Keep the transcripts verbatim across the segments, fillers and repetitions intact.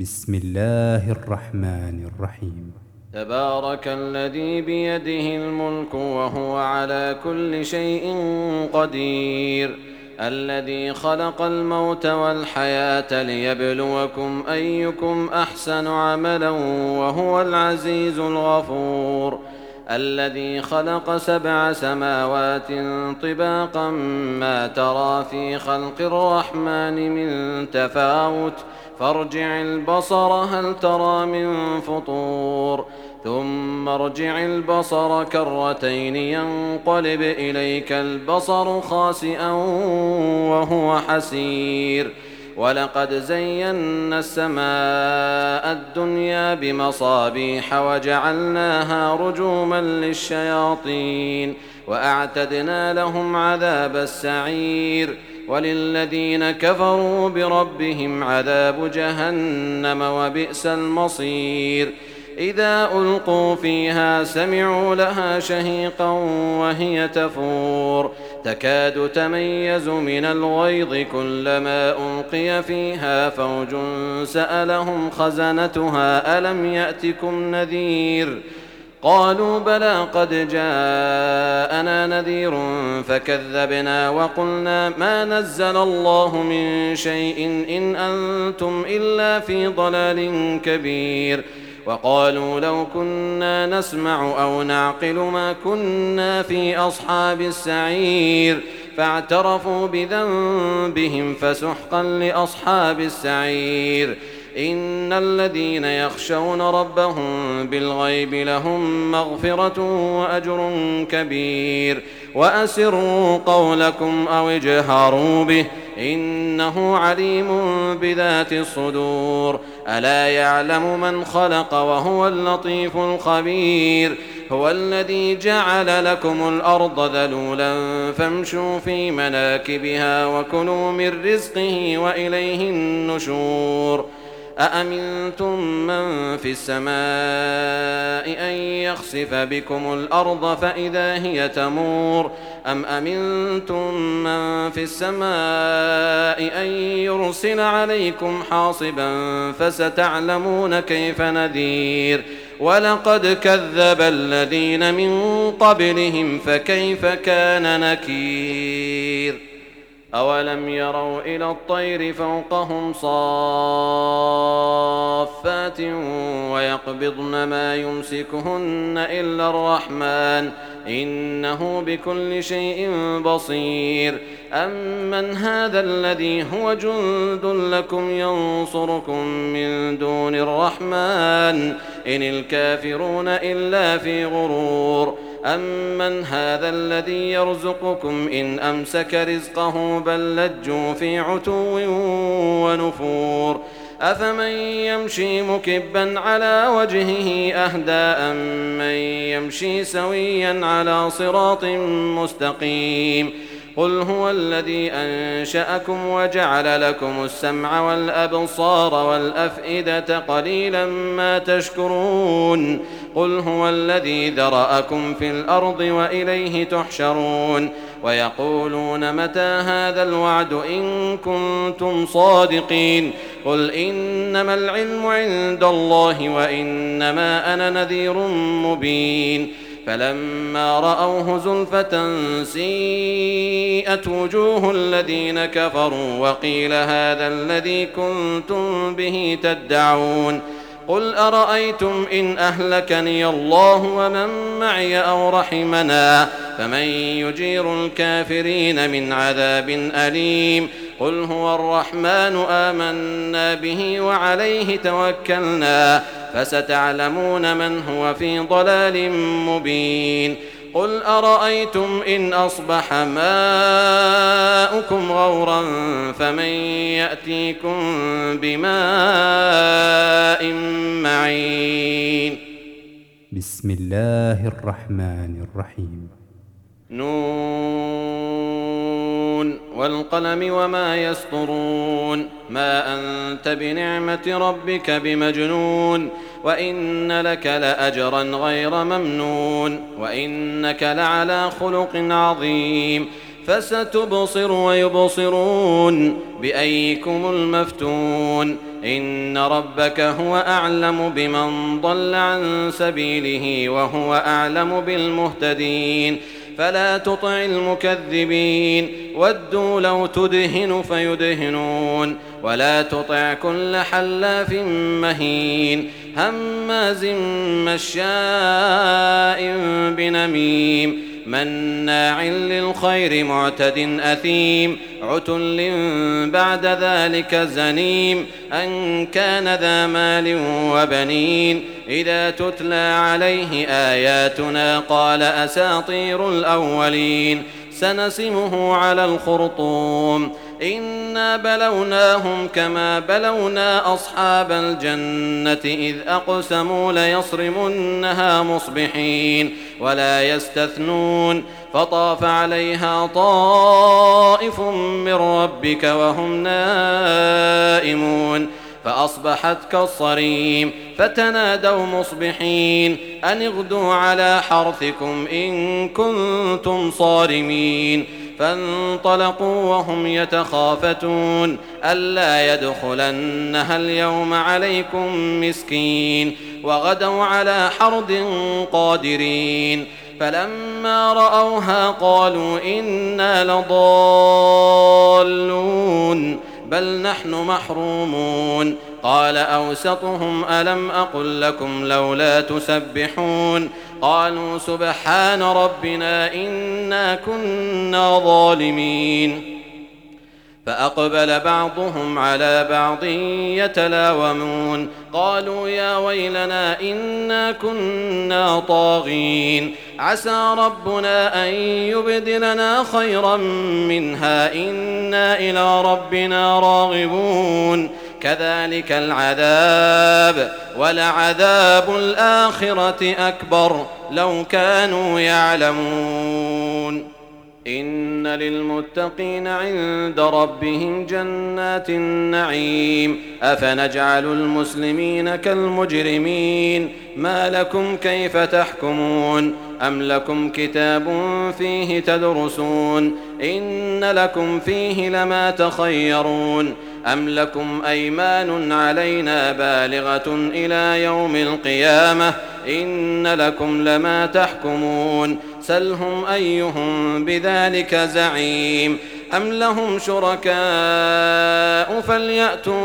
بسم الله الرحمن الرحيم. تبارك الذي بيده الملك وهو على كل شيء قدير، الذي خلق الموت والحياة ليبلوكم أيكم أحسن عملا وهو العزيز الغفور، الذي خلق سبع سماوات طباقا ما ترى في خلق الرحمن من تفاوت فارجع البصر هل ترى من فطور ثم ارجع البصر كرتين ينقلب إليك البصر خاسئا وهو حسير، ولقد زينا السماء الدنيا بمصابيح وجعلناها رجوما للشياطين وأعتدنا لهم عذاب السعير، وللذين كفروا بربهم عذاب جهنم وبئس المصير. إذا ألقوا فيها سمعوا لها شهيقا وهي تفور تكاد تميز من الغيظ كلما ألقي فيها فوج سألهم خزنتها ألم يأتكم نذير قالوا بلى قد جاءنا نذير فكذبنا وقلنا ما نزل الله من شيء إن أنتم إلا في ضلال كبير، وقالوا لو كنا نسمع أو نعقل ما كنا في أصحاب السعير فاعترفوا بذنبهم فسحقا لأصحاب السعير. إن الذين يخشون ربهم بالغيب لهم مغفرة وأجر كبير، وأسروا قولكم أو اجهروا به إنه عليم بذات الصدور. ألا يعلم من خلق وهو اللطيف الخبير. هو الذي جعل لكم الأرض ذلولا فامشوا في مناكبها وكلوا من رزقه وإليه النشور. أأمنتم من في السماء أن يخسف بكم الأرض فإذا هي تمور أم أمنتم من في السماء أن يرسل عليكم حاصبا فستعلمون كيف نذير. ولقد كذب الذين من قبلهم فكيف كان نكير. أولم يروا إلى الطير فوقهم صافات ويقبضن ما يمسكهن إلا الرحمن إنه بكل شيء بصير. أمن هذا الذي هو جند لكم ينصركم من دون الرحمن إن الكافرون إلا في غرور. أمن هذا الذي يرزقكم إن أمسك رزقه بل لجوا في عتو ونفور. أفمن يمشي مكبا على وجهه أهدى أمن يمشي سويا على صراط مستقيم. قل هو الذي أنشأكم وجعل لكم السمع والأبصار والأفئدة قليلا ما تشكرون. قل هو الذي ذرأكم في الأرض وإليه تحشرون. ويقولون متى هذا الوعد إن كنتم صادقين. قل إنما العلم عند الله وإنما أنا نذير مبين. فلما رأوه زلفة سيئت وجوه الذين كفروا وقيل هذا الذي كنتم به تدعون. قل أرأيتم إن أهلكني الله ومن معي أو رحمنا فمن يجير الكافرين من عذاب أليم. قل هو الرحمن آمنا به وعليه توكلنا فستعلمون من هو في ضلال مبين. قل أرأيتم إن أصبح ماؤكم غورا فمن يأتيكم بماء معين. بسم الله الرحمن الرحيم. نون والقلم وما يسطرون ما أنت بنعمة ربك بمجنون وإن لك لأجرا غير ممنون وإنك لعلى خلق عظيم. فستبصر ويبصرون بأيكم المفتون. إن ربك هو أعلم بمن ضل عن سبيله وهو أعلم بالمهتدين فلا تطع المكذبين ودوا لو تدهن فيدهنون ولا تطع كل حلاف مهين هماز مشاء بنميم مناع للخير معتد أثيم عتل بعد ذلك زنيم أن كان ذا مال وبنين إذا تتلى عليه آياتنا قال أساطير الأولين سنسمه على الخرطوم إنا بلوناهم كما بلونا أصحاب الجنة إذ أقسموا ليصرمنها مصبحين ولا يستثنون فطاف عليها طائف من ربك وهم نائمون فأصبحت كالصريم فتنادوا مصبحين أن اغدوا على حرثكم إن كنتم صارمين فانطلقوا وهم يتخافتون ألا يدخلنها اليوم عليكم مسكين وغدوا على حرد قادرين فلما رأوها قالوا إنا لضالون بل نحن محرومون قال أوسطهم ألم أقل لكم لولا تسبحون قالوا سبحان ربنا إنا كنا ظالمين فأقبل بعضهم على بعض يتلاومون قالوا يا ويلنا إنا كنا طاغين عسى ربنا أن يبدلنا خيرا منها إنا إلى ربنا راغبون كذلك العذاب ولعذاب الآخرة أكبر لو كانوا يعلمون إن للمتقين عند ربهم جنات النعيم أفنجعل المسلمين كالمجرمين ما لكم كيف تحكمون أم لكم كتاب فيه تدرسون إن لكم فيه لما تخيرون أم لكم أيمان علينا بالغة إلى يوم القيامة إن لكم لما تحكمون سلهم أيهم بذلك زعيم أم لهم شركاء فليأتوا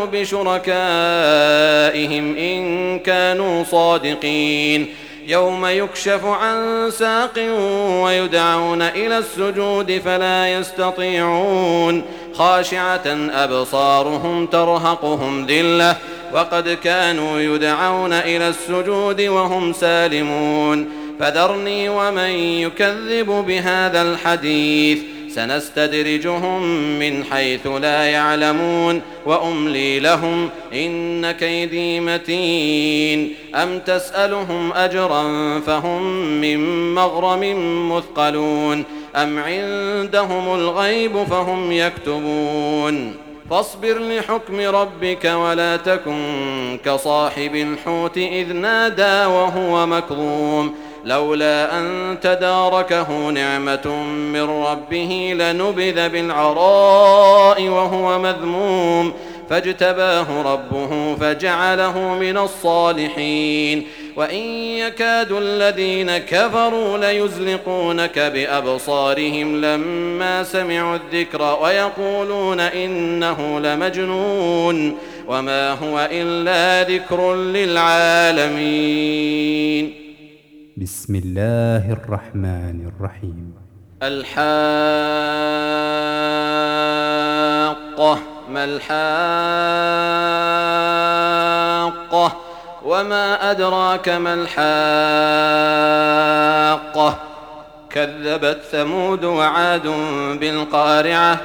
بشركائهم إن كانوا صادقين يوم يكشف عن ساق ويدعون إلى السجود فلا يستطيعون خاشعة أبصارهم ترهقهم ذلة وقد كانوا يدعون إلى السجود وهم سالمون فذرني ومن يكذب بهذا الحديث سنستدرجهم من حيث لا يعلمون وأملي لهم إن كيدي متين أم تسألهم أجرا فهم من مغرم مثقلون أم عندهم الغيب فهم يكتبون فاصبر لحكم ربك ولا تكن كصاحب الحوت إذ نادى وهو مكظوم لولا أن تداركه نعمة من ربه لنبذ بالعراء وهو مذموم فاجتباه ربه فجعله من الصالحين وإن يكاد الذين كفروا ليزلقونك بأبصارهم لما سمعوا الذكر ويقولون إنه لمجنون وما هو إلا ذكر للعالمين بسم الله الرحمن الرحيم الحاقة ما الحاقة وما أدراك ما الحاقة كذبت ثمود وعاد بالقارعة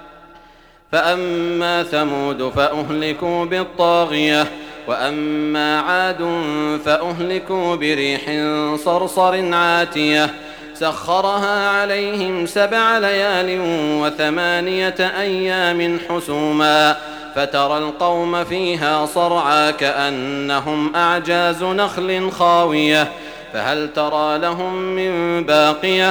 فأما ثمود فأهلكوا بالطاغية وأما عاد فأهلكوا بريح صرصر عاتية سخرها عليهم سبع ليال وثمانية أيام حسوما فترى القوم فيها صرعى كأنهم أعجاز نخل خاوية فهل ترى لهم من باقية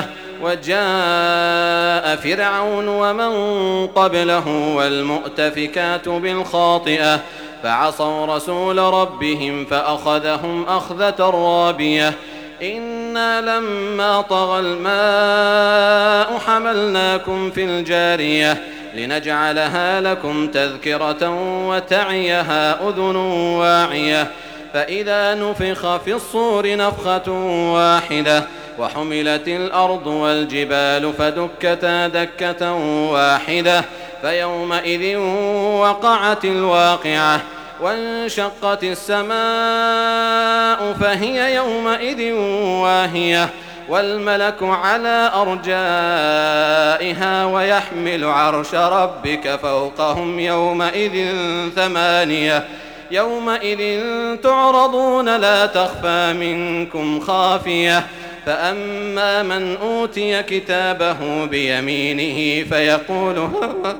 وجاء فرعون ومن قبله والمؤتفكات بالخاطئة فعصوا رسول ربهم فأخذهم أخذة رابية. إنا لما طغى الماء حملناكم في الجارية لنجعلها لكم تذكرة وتعيها أذن واعية. فإذا نفخ في الصور نفخة واحدة وحملت الأرض والجبال فدكتا دكة واحدة فيومئذ وقعت الواقعة وانشقت السماء فهي يومئذ واهية والملك على أرجائها ويحمل عرش ربك فوقهم يومئذ ثمانية. يومئذ تعرضون لا تخفى منكم خافية. فأما من أوتي كتابه بيمينه فيقول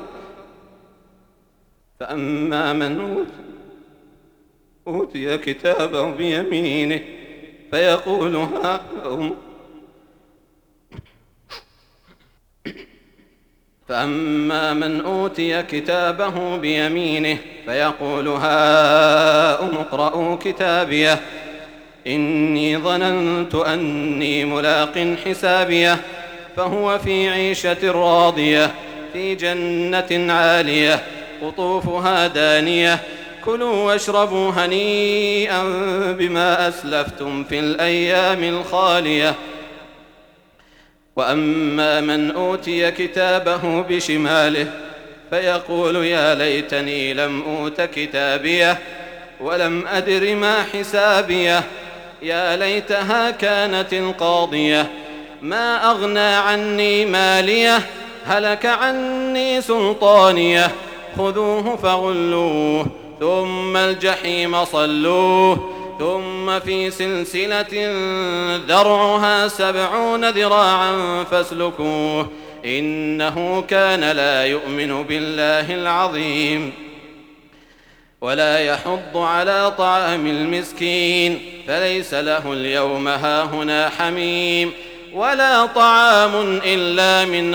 فأما من أوتي كتابه بيمينه فيقول هاؤم فأما من أوتي كتابه بيمينه فيقول هاؤم اقرءوا كتابيه إني ظننت أني ملاق حسابيه. فهو في عيشة راضية في جنة عالية قطوفها دانية. كلوا واشربوا هنيئا بما أسلفتم في الأيام الخالية. وأما من أوتي كتابه بشماله فيقول يا ليتني لم أوت كتابيه ولم أدر ما حسابيه. يا ليتها كانت القاضية ما أغنى عني ماليه هلك عني سلطانيه. خذوه فغلوه ثم الجحيم صلوه ثم في سلسلة ذرعها سبعون ذراعا فاسلكوه إنه كان لا يؤمن بالله العظيم ولا يحض على طعام المسكين فليس له اليوم هاهنا حميم ولا طعام إلا من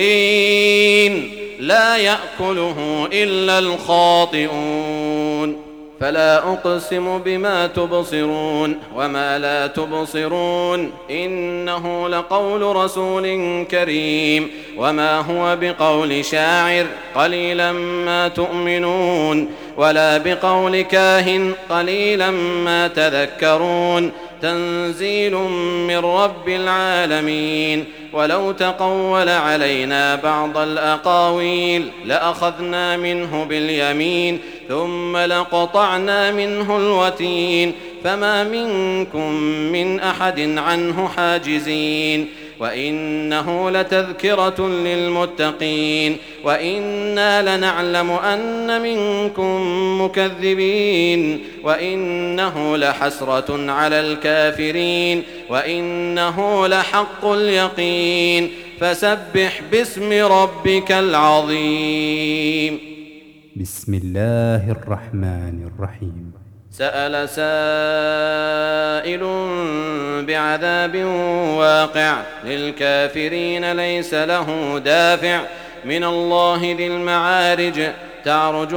غسلين لا يأكله إلا الخاطئون. فلا أقسم بما تبصرون وما لا تبصرون إنه لقول رسول كريم وما هو بقول شاعر قليلا ما تؤمنون ولا بقول كاهن قليلا ما تذكرون. تنزيل من رب العالمين. ولو تقول علينا بعض الأقاويل لأخذنا منه باليمين ثم لقطعنا منه الوتين فما منكم من أحد عنه حاجزين. وإنه لتذكرة للمتقين وإنا لنعلم أن منكم مكذبين وإنه لحسرة على الكافرين وإنه لحق اليقين. فسبح باسم ربك العظيم. بسم الله الرحمن الرحيم. سأل سائل بعذاب واقع للكافرين ليس له دافع من الله ذي المعارج. تعرج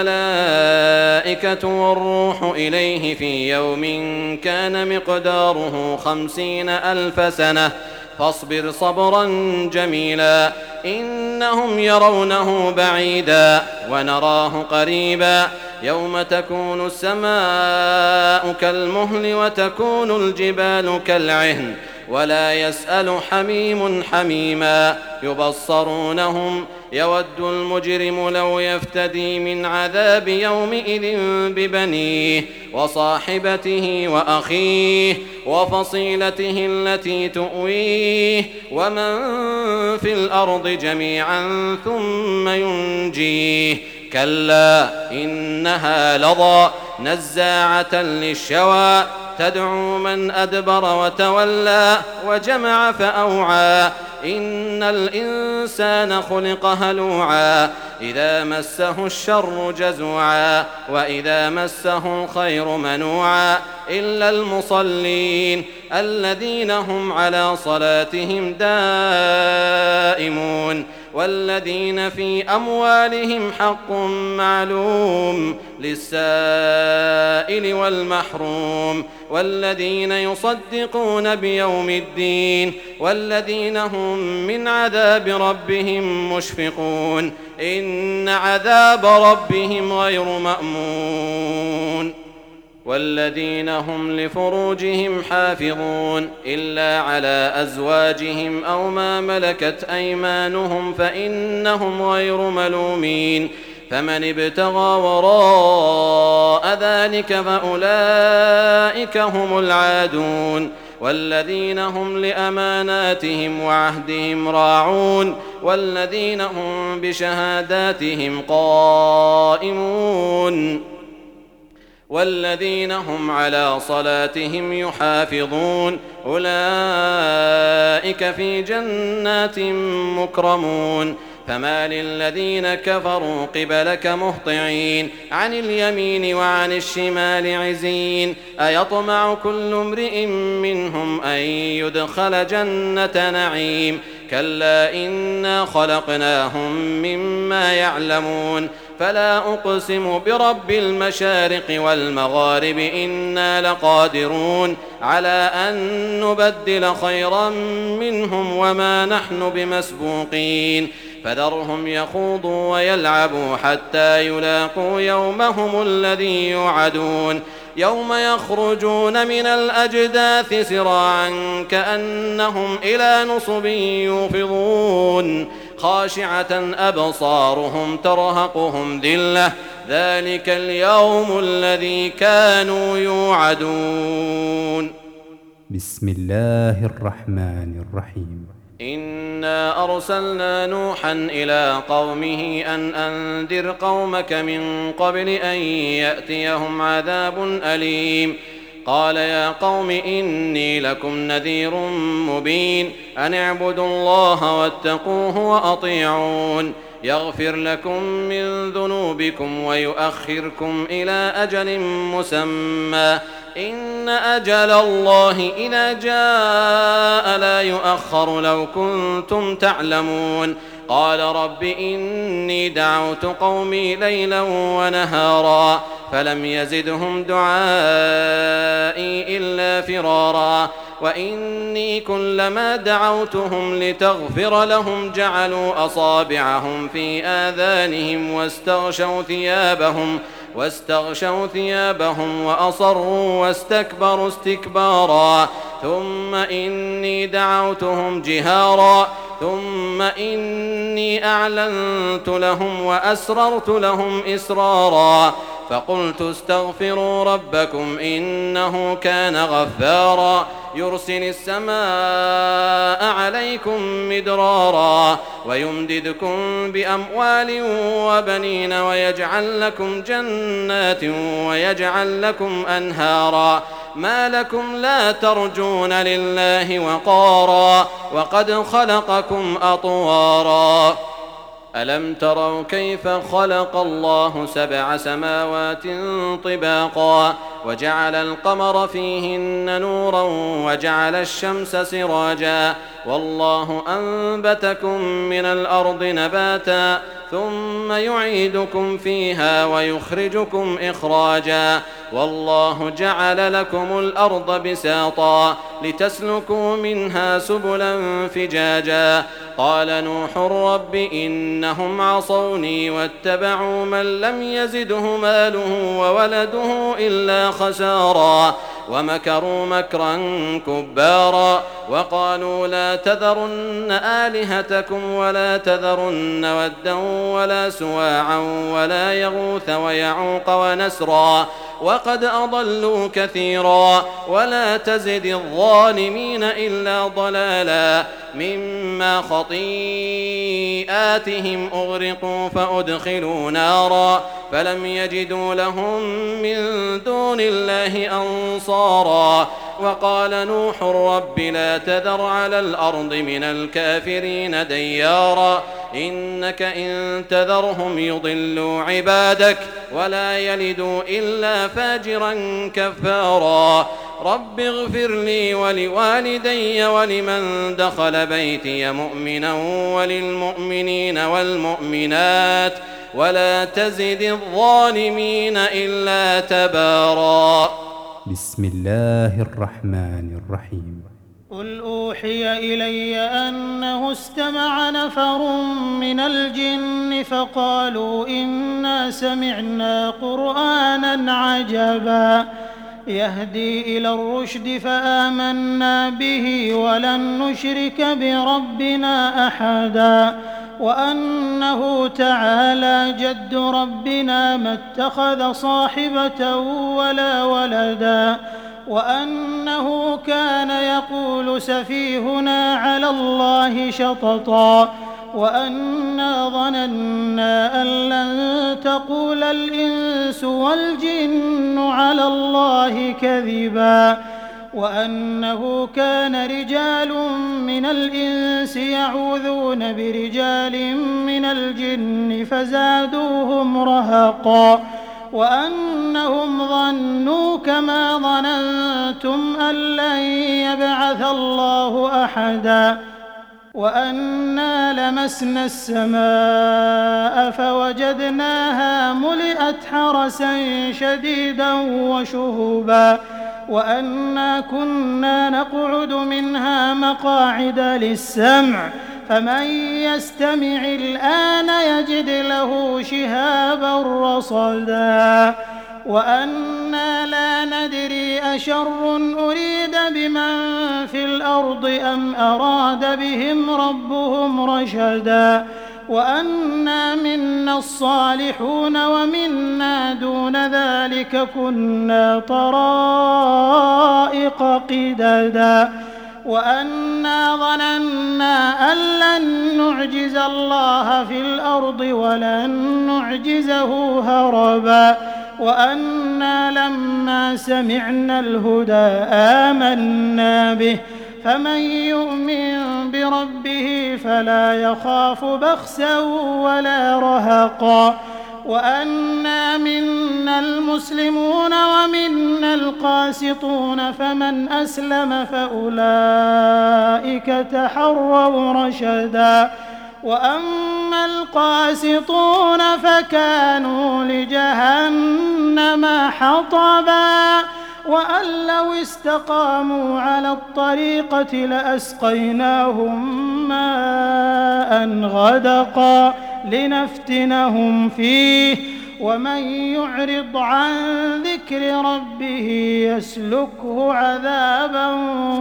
الملائكة والروح إليه في يوم كان مقداره خمسين ألف سنة فاصبر صبرا جميلا إنهم يرونه بعيدا ونراه قريبا. يوم تكون السماء كالمهل وتكون الجبال كالعهن ولا يسأل حميم حميما. يبصرونهم يود المجرم لو يفتدي من عذاب يومئذ ببنيه وصاحبته وأخيه وفصيلته التي تؤويه ومن في الأرض جميعا ثم ينجيه. كلا إنها لظى نزاعة للشوى تدعو من أدبر وتولى وجمع فأوعى. إن الإنسان خلق هلوعا إذا مسه الشر جزوعا وإذا مسه الخير منوعا إلا المصلين الذين هم على صلاتهم دائمون والذين في أموالهم حق معلوم للسائل والمحروم والذين يصدقون بيوم الدين والذين هم من عذاب ربهم مشفقون إن عذاب ربهم غير مأمون والذين هم لفروجهم حافظون إلا على أزواجهم أو ما ملكت أيمانهم فإنهم غير ملومين فمن ابتغى وراء ذلك فأولئك هم العادون والذين هم لأماناتهم وعهدهم راعون والذين هم بشهاداتهم قائمون والذين هم على صلاتهم يحافظون أولئك في جنات مكرمون فما للذين كفروا قبلك مهطعين عن اليمين وعن الشمال عزين أيطمع كل امرئ منهم أن يدخل جنة نعيم كلا إنا خلقناهم مما يعلمون فلا أقسم برب المشارق والمغارب إنا لقادرون على أن نبدل خيرا منهم وما نحن بمسبوقين فذرهم يخوضوا ويلعبوا حتى يلاقوا يومهم الذي يوعدون يوم يخرجون من الأجداث سراعا كأنهم إلى نصب يوفضون خاشعة أبصارهم ترهقهم ذلة ذلك اليوم الذي كانوا يوعدون. بسم الله الرحمن الرحيم. إنا أرسلنا نوحا إلى قومه أن أنذر قومك من قبل أن يأتيهم عذاب أليم قال يا قوم إني لكم نذير مبين أن اعبدوا الله واتقوه وأطيعون يغفر لكم من ذنوبكم ويؤخركم إلى أجل مسمى إن أجل الله إذا جاء لا يؤخر لو كنتم تعلمون قال رب إني دعوت قومي ليلا ونهارا فلم يزدهم دعائي إلا فرارا وإني كلما دعوتهم لتغفر لهم جعلوا أصابعهم في آذانهم واستغشوا ثيابهم واستغشوا ثيابهم وأصروا واستكبروا استكبارا ثم إني دعوتهم جهارا ثم إني أعلنت لهم وأسررت لهم إسرارا فقلت استغفروا ربكم إنه كان غفارا يرسل السماء عليكم مدرارا ويمددكم بأموال وبنين ويجعل لكم جنات ويجعل لكم أنهارا ما لكم لا ترجون لله وقارا وقد خلقكم أطوارا ألم تروا كيف خلق الله سبع سماوات طباقا وجعل القمر فيهن نورا وجعل الشمس سراجا والله أنبتكم من الأرض نباتا ثم يعيدكم فيها ويخرجكم إخراجا والله جعل لكم الأرض بساطا لتسلكوا منها سبلا فجاجا قال نوح رب إنهم عصوني واتبعوا من لم يزده ماله وولده إلا خسارا ومكروا مكرا كبارا وقالوا لا تذرن آلهتكم ولا تذرن ودا ولا سواعا ولا يغوث ويعوق ونسرا وقد أضلوا كثيرا ولا تزد الظالمين إلا ضلالا مما خطيئاتهم أغرقوا فأدخلوا نارا فلم يجدوا لهم من دون الله أنصارا وقال نوح رب لا تذر على الأرض من الكافرين ديارا إنك إن تذرهم يضلوا عبادك ولا يلدوا إلا فاجرا كفارا رب اغفر لي ولوالدي ولمن دخل بيتي مؤمنا وللمؤمنين والمؤمنات ولا تزد الظالمين إلا تبارا. بسم الله الرحمن الرحيم. قل أوحي إلي أنه استمع نفر من الجن فقالوا إنا سمعنا قرآنا عجبا يهدي إلى الرشد فآمنا به ولن نشرك بربنا أحدا وأنه تعالى جد ربنا ما اتخذ صاحبة ولا ولدا وأنه كان يقول سفيهنا على الله شططا وأنا ظننا أن لن تقول الإنس والجن على الله كذبا وأنه كان رجال من الإنس يعوذون برجال من الجن فزادوهم رهقا وأنهم ظنوا كما ظننتم أن لن يبعث الله أحدا وأنا لمسنا السماء فوجدناها ملئت حرسا شديدا وشهبا وأنا كنا نقعد منها مقاعد للسمع فمن يستمع الآن يجد له شهابا رصدا وأنا لا ندري أشر أريد بمن في الأرض أم أراد بهم ربهم رشدا وأنا منا الصالحون ومنا دون ذلك كنا طرائق قددا وأنا ظننا أن لن نعجز الله في الأرض ولن نعجزه هربا وأنا لما سمعنا الهدى آمنا به فمن يؤمن بربه فلا يخاف بخسا ولا رهقا وأنا منا المسلمون ومنا القاسطون فمن أسلم فأولئك تحروا رشدا وأما القاسطون فكانوا لجهنم حطبا وأن لو استقاموا على الطريقة لأسقيناهم ماء غدقا لنفتنهم فيه ومن يعرض عن ذكر ربه يسلكه عذابا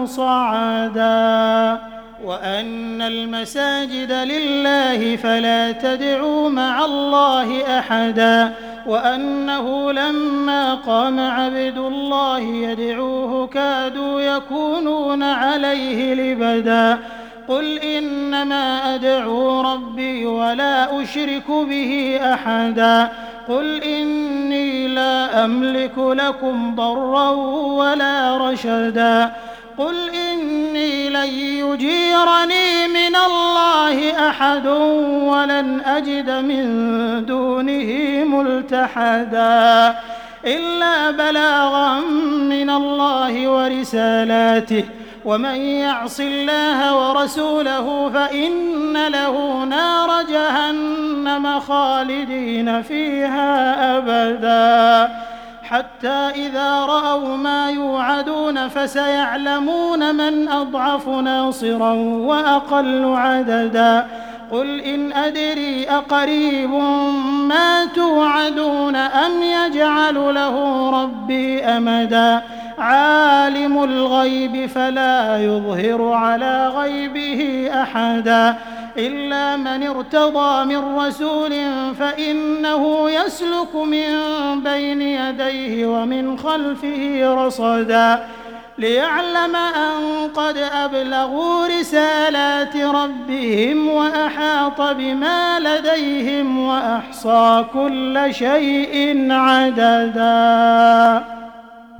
صعدا وأن المساجد لله فلا تدعوا مع الله أحدا وأنه لما قام عبد الله يدعوه كادوا يكونون عليه لبدا قل إنما أدعو ربي ولا أشرك به أحدا قل إني لا أملك لكم ضرا ولا رشدا قل إني لن يجيرني من الله أحد ولن أجد من دونه ملتحدا إلا بلاغا من الله ورسالاته ومن يعص الله ورسوله فإن له نار جهنم خالدين فيها أبدا حتى إذا رأوا ما يوعدون فسيعلمون من أضعف ناصرا وأقل عددا قل إن أدري أقريب ما توعدون أم يجعل له ربي أمدا عالم الغيب فلا يظهر على غيبه أحدا إلا من ارتضى من رسول فإنه يسلك من بين يديه ومن خلفه رصدا ليعلم أن قد أبلغوا رسالات ربهم وأحاط بما لديهم وأحصى كل شيء عددا.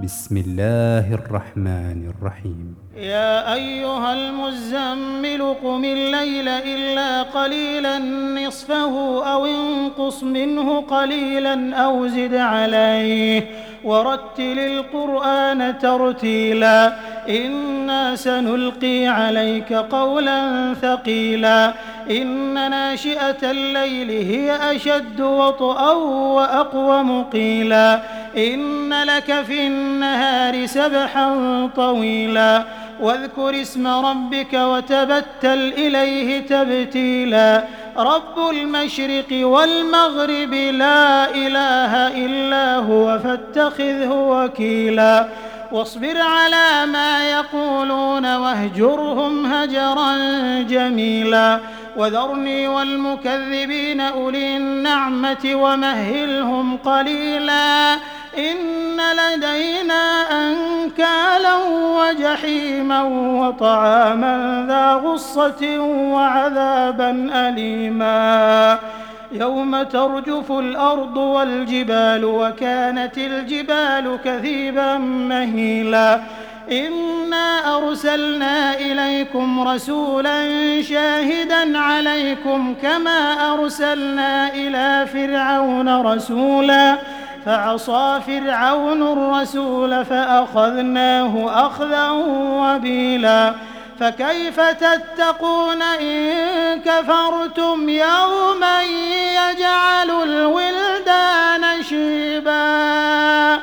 بسم الله الرحمن الرحيم يا أيها المزمل قم الليل إلا قليلا نصفه أو انقص منه قليلا أو زد عليه ورتل القرآن ترتيلا إنا سنلقي عليك قولا ثقيلا إن ناشئة الليل هي أشد وطئا وأقوم قيلا إن لك في النهار سبحا طويلا واذكر اسم ربك وتبتل إليه تبتيلا رب المشرق والمغرب لا إله إلا هو فاتخذه وكيلا واصبر على ما يقولون واهجرهم هجرا جميلا وذرني والمكذبين أولي النعمة ومهلهم قليلا إن لدينا أنكالا وجحيما وطعاما ذا غصة وعذابا أليما يوم ترجف الأرض والجبال وكانت الجبال كثيبا مهيلا إنا أرسلنا إليكم رسولا شاهدا عليكم كما أرسلنا إلى فرعون رسولا فعصى فرعون الرسول فأخذناه أخذا وبيلا فكيف تتقون إن كفرتم يوما يجعل الولدان شيبا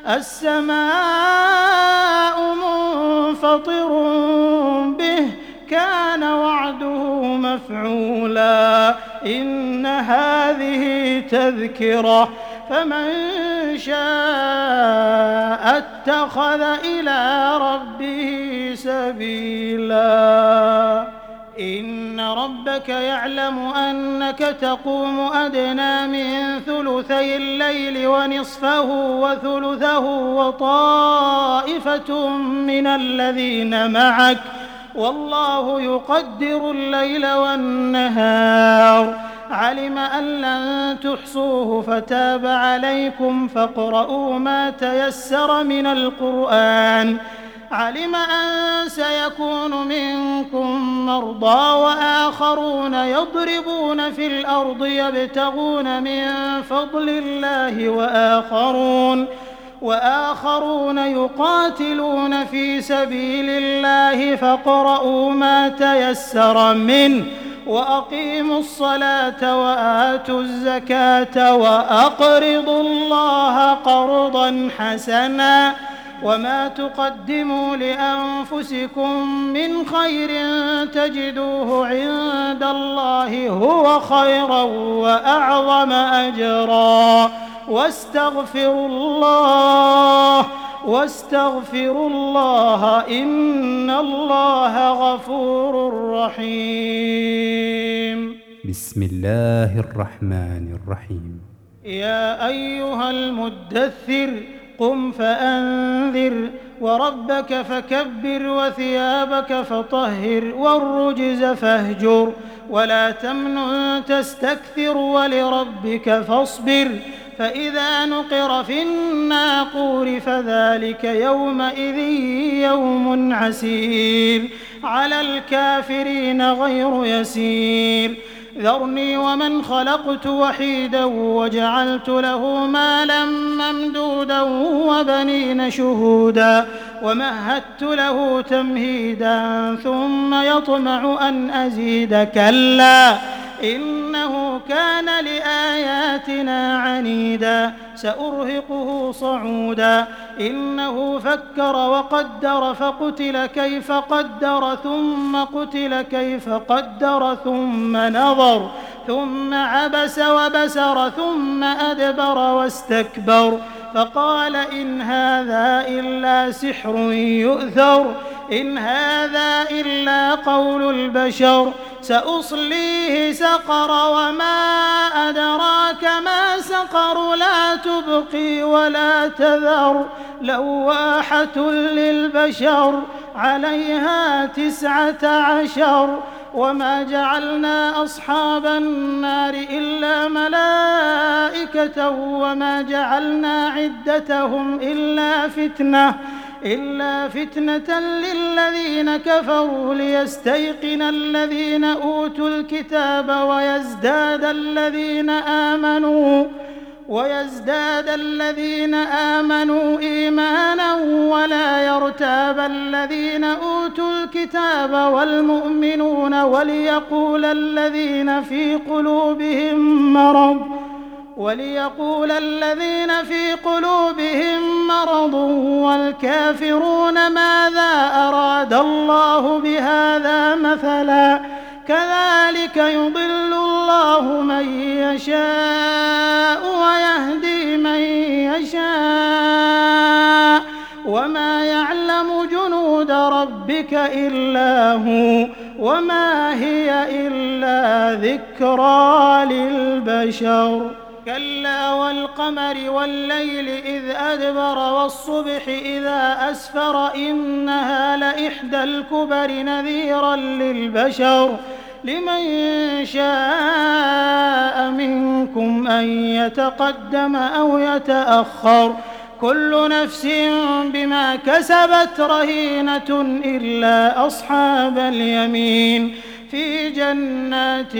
السماء منفطر به كان وعده مفعولا إن هذه تذكرة فمن شاء اتخذ إلى ربه سبيلا إن ربك يعلم أنك تقوم أدنى من ثلثي الليل ونصفه وثلثه وطائفة من الذين معك والله يقدر الليل والنهار علم أن لن تحصوه فتاب عليكم فاقرؤوا ما تيسر من القرآن علم أن سيكون منكم مرضى وآخرون يضربون في الأرض يبتغون من فضل الله وآخرون وآخرون يقاتلون في سبيل الله فاقرؤوا ما تيسر منه وأقيموا الصلاة وآتوا الزكاة وأقرضوا الله قرضا حسنا وما تقدموا لأنفسكم من خير تجدوه عند الله هو خيرا وأعظم أجرا واستغفروا الله واستغفروا الله إن الله غفور رحيم بسم الله الرحمن الرحيم يا أيها المدثر قم فأنذر وربك فكبر وثيابك فطهر والرجز فاهجر ولا تمنن تستكثر ولربك فاصبر فإذا نقر في الناقور فذلك يومئذ يوم عسير على الكافرين غير يسير ذرني ومن خلقت وحيدا وجعلت له مالا ممدودا وبنين شهودا ومهدت له تمهيدا ثم يطمع أن أزيد كلا إنه كان لآياتنا عنيدا سأرهقه صعودا إنه فكر وقدر فقتل كيف قدر ثم قتل كيف قدر ثم نظر ثم عبس وبسر ثم أدبر واستكبر فقال إن هذا إلا سحر يؤثر إن هذا إلا قول البشر سأصليه سقر وما أدراك ما سقر لا تبقي ولا تذر لواحة للبشر عليها تسعة عشر وما جعلنا أصحاب النار إلا ملائكة وما جعلنا عدتهم إلا فتنة إلا فتنة للذين كفروا ليستيقن الذين أوتوا الكتاب ويزداد الذين آمنوا ويزداد الذين آمنوا إيمانا ولا يرتاب الذين أوتوا الكتاب والمؤمنون وليقول الذين في قلوبهم مرض وليقول الذين في قلوبهم مرض والكافرون ماذا أراد الله بهذا مثلا كذلك يضل الله من يشاء ويهدي من يشاء وما يعلم جنود ربك إلا هو وما هي إلا ذكرى للبشر كلا والقمر والليل إذ أدبر والصبح إذا أسفر إنها لإحدى الكبر نذيرا للبشر لمن شاء منكم أن يتقدم أو يتأخر كل نفس بما كسبت رهينة إلا أصحاب اليمين في جنات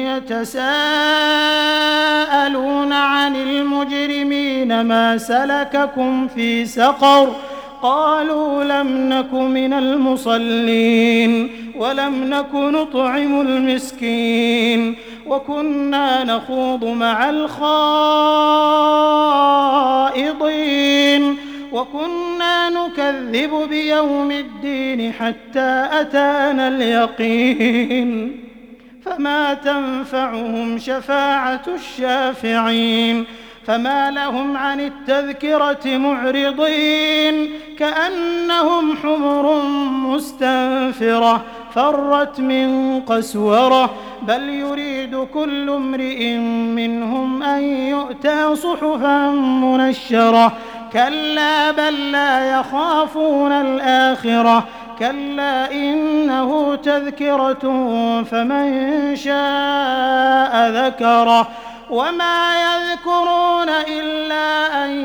يتساءلون عن المجرمين ما سلككم في سقر قالوا لم نك من المصلين ولم نك نطعم المسكين وكنا نخوض مع الخائضين وكنا نكذب بيوم الدين حتى أتانا اليقين فما تنفعهم شفاعة الشافعين فما لهم عن التذكرة معرضين كأنهم حمر مستنفرة فرت من قسورة بل يريد كل امرئ منهم أن يؤتى صحفا منشرة كلا بل لا يخافون الآخرة كلا إنه تذكرة فمن شاء ذكره وما يذكرون إلا أن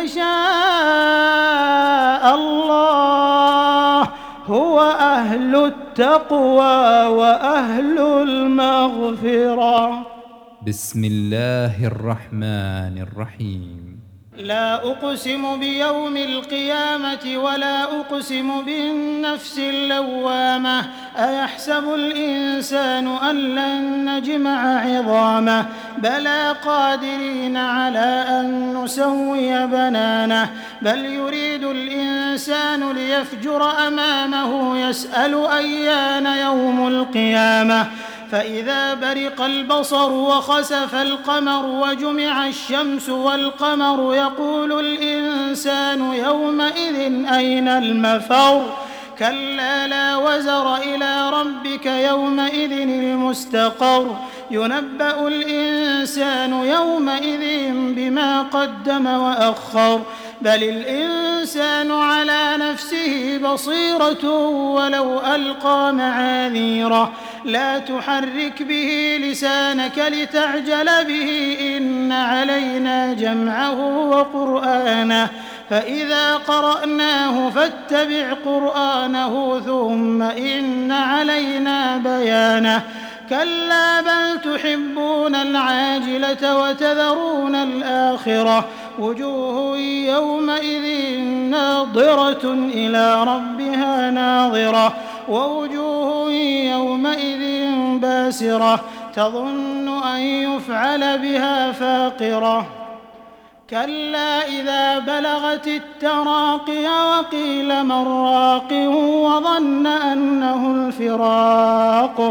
يشاء الله هو أهل التقوى وأهل المغفرة. بسم الله الرحمن الرحيم. لا أقسم بيوم القيامة ولا أقسم بالنفس اللوامة أيحسب الإنسان أن لن نجمع عظامه بلى قادرين على أن نسوي بنانه بل يريد الإنسان ليفجر أمامه يسأل أيان يوم القيامة فإذا برق البصر وخسف القمر وجمع الشمس والقمر يقول الإنسان يومئذ أين المفر كلا لا وزر إلى ربك يومئذ المستقر ينبأ الإنسان يومئذ بما قدم وأخر بل الإنسان على نفسه بصيرة ولو ألقى معاذيره لا تحرك به لسانك لتعجل به إن علينا جمعه وقرآنه فإذا قرأناه فاتبع قرآنه ثم إن علينا بيانه كلا بل تحبون العاجلة وتذرون الآخرة وجوه يومئذ ناظرة إلى ربها ناظرة ووجوه يومئذ باسرة تظن أن يفعل بها فاقرة كلا إذا بلغت التراقي وقيل من راق وظن أنه الفراق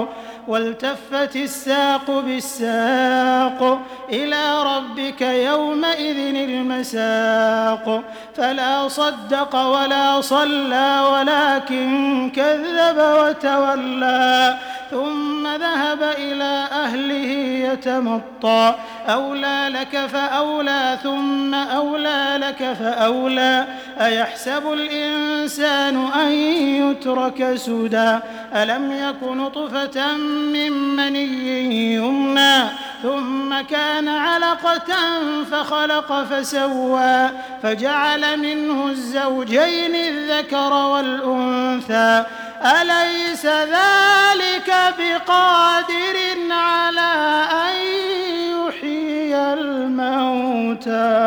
والتفت الساق بالساق إلى ربك يومئذ المساق فلا صدق ولا صلى ولكن كذب وتولى ثم ذهب إلى أهله يتمطى أولى لك فأولى ثم أولى لك فأولى أيحسب الإنسان أن يترك سدى ألم يك نطفة من مني يمنى ثم كان علقة فخلق فسوى فجعل منه الزوجين الذكر والأنثى أليس ذلك بقادر على أن يحيي الموتى.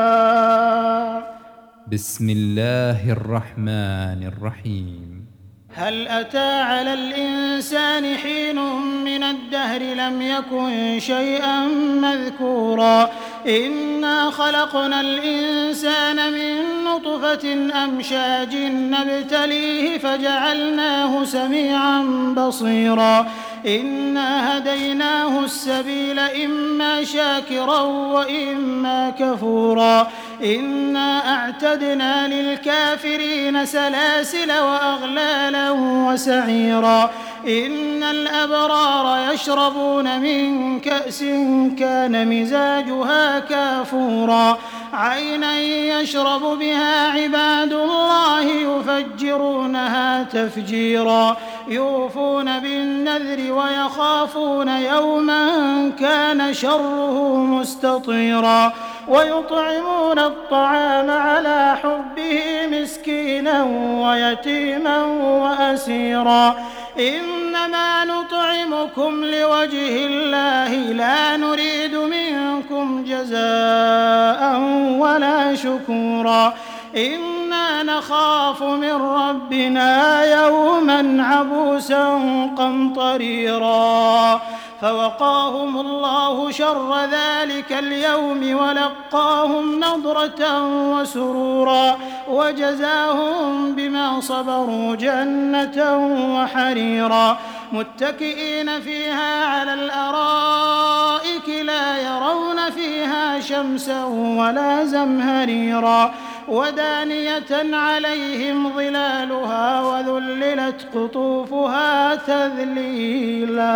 بسم الله الرحمن الرحيم. هل أتى على الإنسان حين من الدهر لم يكن شيئا مذكورا إنا خلقنا الإنسان من نطفة أمشاج نبتليه فجعلناه سميعا بصيرا إنا هديناه السبيل إما شاكرا وإما كفورا إنا أعتدنا للكافرين سلاسل وأغلالا وسعيرا إن الأبرار يشربون من كأس كان مزاجها كافورا عينا يشرب بها عباد الله يفجرونها تفجيرا يوفون بالنذر ويخافون يوما كان شره مستطيرا ويطعمون الطعام على حبه مسكينا ويتيما وأسيرا إنما نطعمكم لوجه الله لا نريد منكم جزاء ولا شكورا إنا نخاف من ربنا يوما عبوسا قمطريرا فوقاهم الله شر ذلك اليوم ولقاهم نضرة وسرورا وجزاهم بما صبروا جنة وحريرا متكئين فيها على الأرائك لا يرون فيها شمسا ولا زمهريرا ودانية عليهم ظلالها وذللت قطوفها تذليلا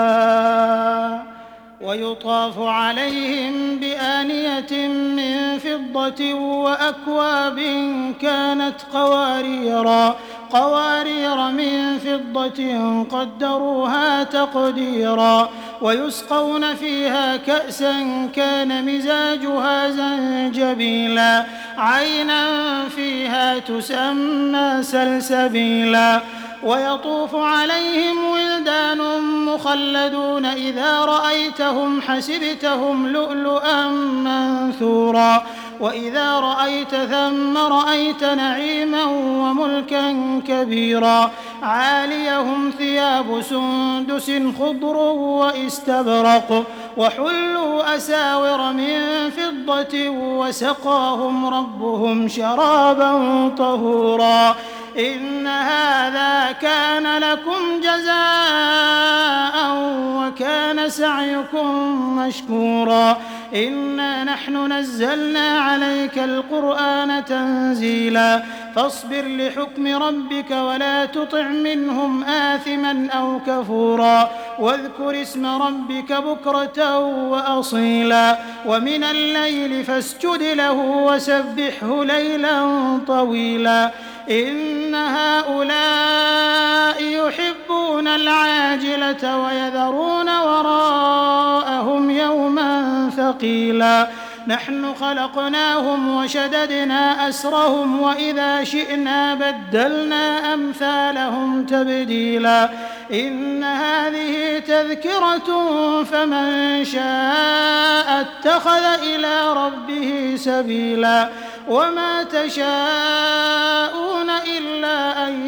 ويطاف عليهم بآنية من فضة وأكواب كانت قواريرا قوارير من فضة قدروها تقديرا ويسقون فيها كأسا كان مزاجها زنجبيلا عينا فيها تسمى سلسبيلا ويطوف عليهم ولدان مخلدون إذا رأيتهم حسبتهم لؤلؤا منثورا وإذا رأيت ثم رأيت نعيما وملكا كبيرا عاليهم ثياب سندس خضر واستبرق وحلوا أساور من فضة وسقاهم ربهم شرابا طهورا إن هذا كان لكم جزاء وكان سعيكم مشكورا إنا نحن نزلنا عليك القرآن تنزيلا فاصبر لحكم ربك ولا تطع منهم آثما أو كفورا واذكر اسم ربك بكرة وأصيلا ومن الليل فاسجد له وسبحه ليلا طويلا إن هؤلاء يحبون العاجلة ويذرون وراءهم يوما ثقيلا نحن خلقناهم وشددنا أسرهم وإذا شئنا بدلنا أمثالهم تبديلا إن هذه تذكرة فمن شاء اتخذ إلى ربه سبيلا وما تشاءون إلا أن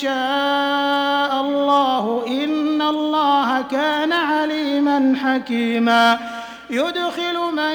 يشاء الله إن الله كان عليما حكيما يدخل من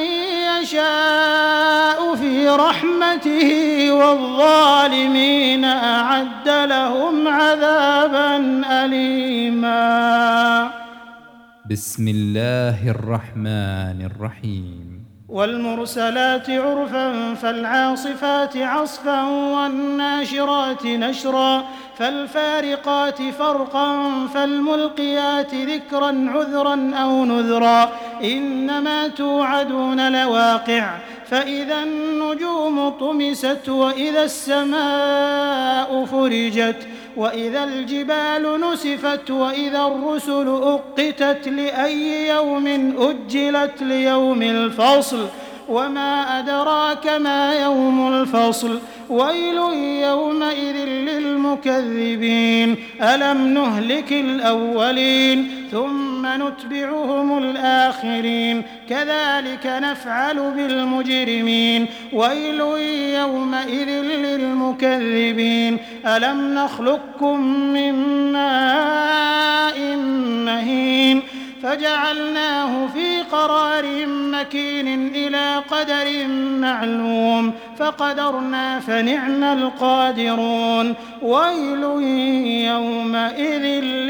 يشاء في رحمته والظالمين أعد لهم عذابا أليما. بسم الله الرحمن الرحيم والمرسلات عرفا فالعاصفات عصفا والناشرات نشرا فالفارقات فرقا فالملقيات ذكرا عذرا أو نذرا إنما توعدون لواقع فإذا النجوم طمست وإذا السماء فرجت وإذا الجبال نسفت وإذا الرسل أقتت لأي يوم أجلت ليوم الفصل وما أدراك ما يوم الفصل ويل يومئذ للمكذبين ألم نهلك الأولين ثم نتبعهم الآخرين كذلك نفعل بالمجرمين ويل يومئذ للمكذبين ألم نخلقكم من ماء مهين فجعلناه في قرار مكين إلى قدر معلوم فقدرنا فنعم القادرون ويل يومئذ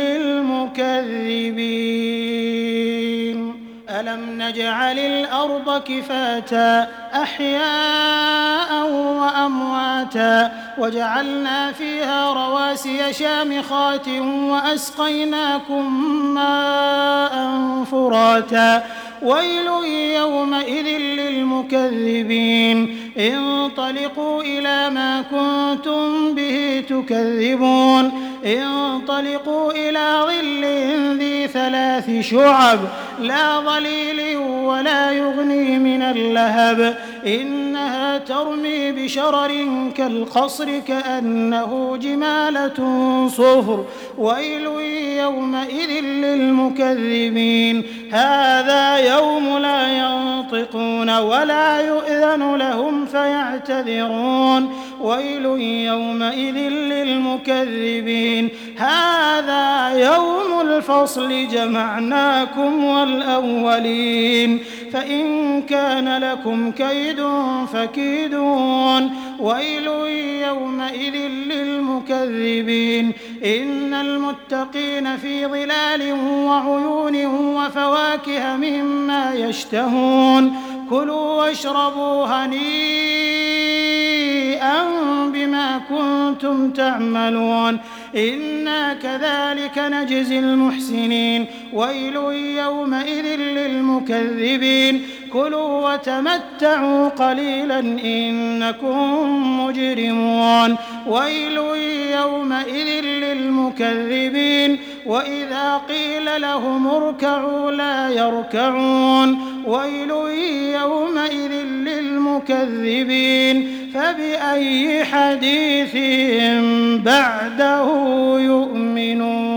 للمكذبين ألم نجعل الأرض كفاتا أحياء وأمواتا وجعلنا فيها رواسي شامخات وأسقيناكم ماء فراتا ويل يومئذ للمكذبين انطلقوا إلى ما كنتم به تكذبون انطلقوا إلى ظل ذي ثلاث شعب لا ظليل ولا يغني من اللهب إنها ترمي بشرر كالقصر كأنه جمالة صفر ويل يومئذ للمكذبين هذا يوم لا ينطقون ولا يؤذن لهم فيعتذرون ويل يومئذ للمكذبين هذا يوم الفصل جمعناكم والأولين فإن كان لكم كيد فكيدون ويل يومئذ للمكذبين إن المتقين في ظلال وعيون وفواكه مما يشتهون كلوا واشربوا هنيئا بما كنتم تعملون إنا كذلك نجزي المحسنين ويل يومئذ للمكذبين كلوا وتمتعوا قليلا إنكم مجرمون ويل يومئذ للمكذبين وإذا قيل لهم اركعوا لا يركعون ويل يومئذ للمكذبين فبأي حديث بعده يؤمنون